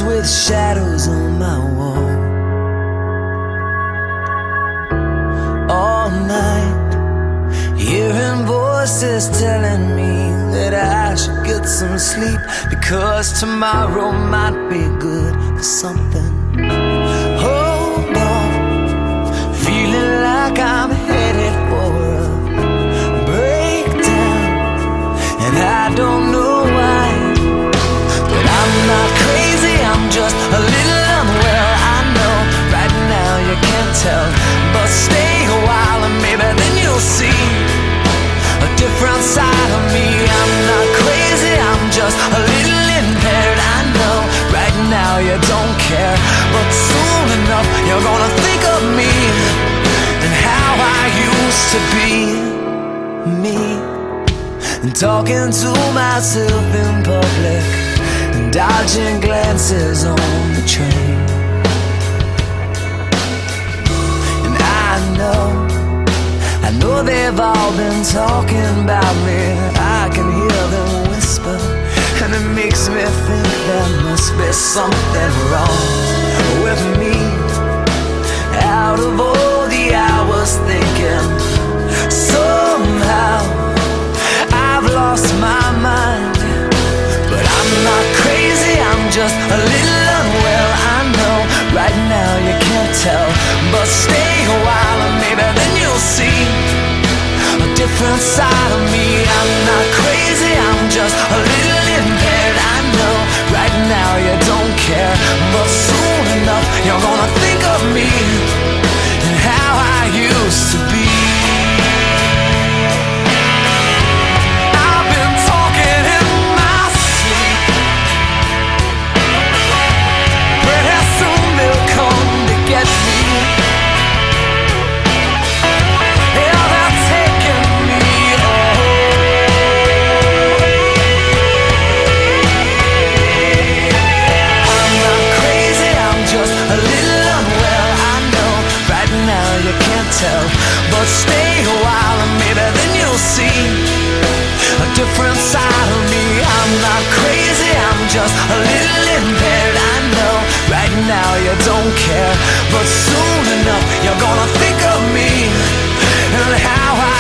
friends with shadows on my wall. All night, hearing voices telling me that I should get some sleep, because tomorrow might be good for something. Hold on, feeling like I'm headed for a breakdown, and I don't know why, but I'm not crazy, I'm just a little unwell. I know right now you can't tell, but stay a while and maybe then you'll see a different side of me. I'm not crazy, I'm just a little impaired. I know right now you don't care, but soon enough you're gonna think of me and how I used to be me, and talking to myself in public and dodging glances on the train. And I know they've all been talking about me. I can hear them whisper, and it makes me think there must be something wrong with me. Out of all the hours thinking, somehow I've lost my mind. But I'm not crazy, I'm just a little unwell. I know right now you can't tell, but stay a while and maybe then you'll see a different side of me. I'm not crazy, I'm just a little impaired. I know right now you don't care, but soon enough you're gonna think of me and how I used to be. I've been talking in my sleep, pretty soon they'll come to get me. Yeah, they're taking me I'm not crazy, I'm just a little unwell. I know right now you can't tell, but stay a while and maybe then you'll see a different side of me. I'm not crazy, I'm just a little impaired. I know right now you don't care, but soon enough you're gonna think of me and how I